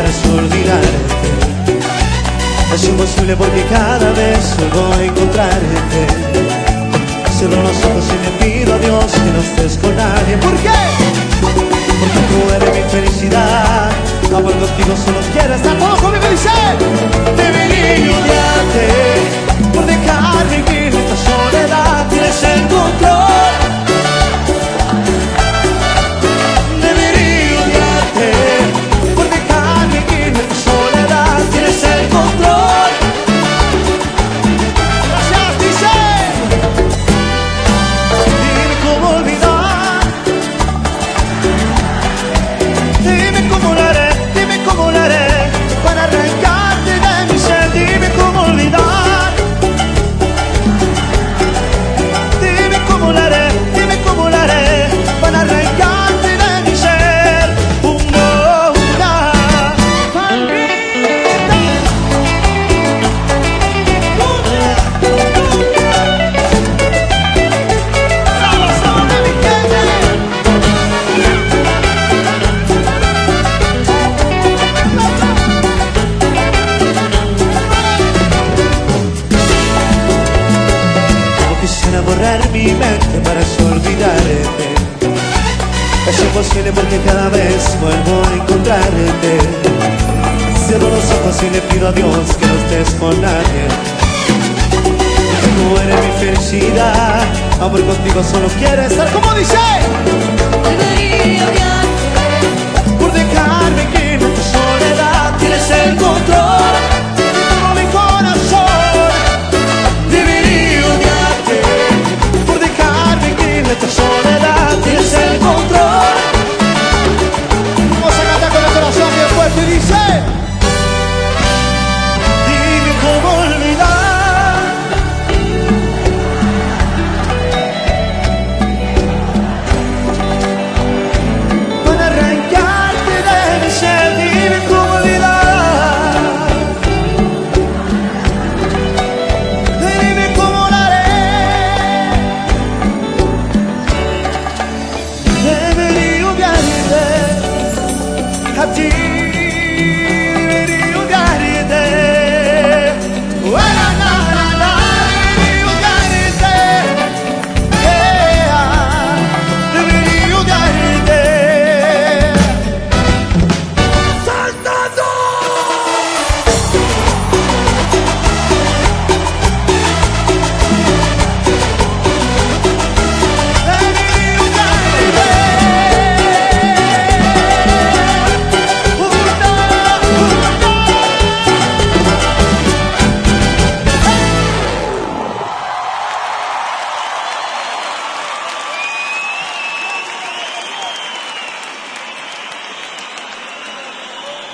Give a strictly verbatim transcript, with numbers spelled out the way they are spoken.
olvidarte. Es imposible porque cada vez vuelvo a encontrarte. Cierro los ojos y le pido a Dios que no estés con nadie. ¿Por qué? Porque tú eres mi felicidad. Amor, contigo solo quiero estar. Todo conmigo dice: debería odiarte por dejarme vivir esta soledad. Tienes el control. Debería odiarte por dejarme vivir esta soledad. Tienes el control. Gracias, dice. Dime cómo olvidar. Dime cómo lo haré. Dime cómo lo haré para arrancarte de mi ser. Dime cómo olvidar. Dime cómo lo haré. Dime cómo lo haré para arrancarte de mi ser. Una, una palpita. Somos, somos de mi gente. Como quisiera borrar mi mente para olvidarte. Es imposible porque cada vez vuelvo a encontrarte. Cierro los ojos y le pido a Dios que no estés con nadie. Porque tú eres mi felicidad. Amor, contigo solo quiero estar. Como dice: debería odiarte por dejarme que en tu soledad. Tienes el control.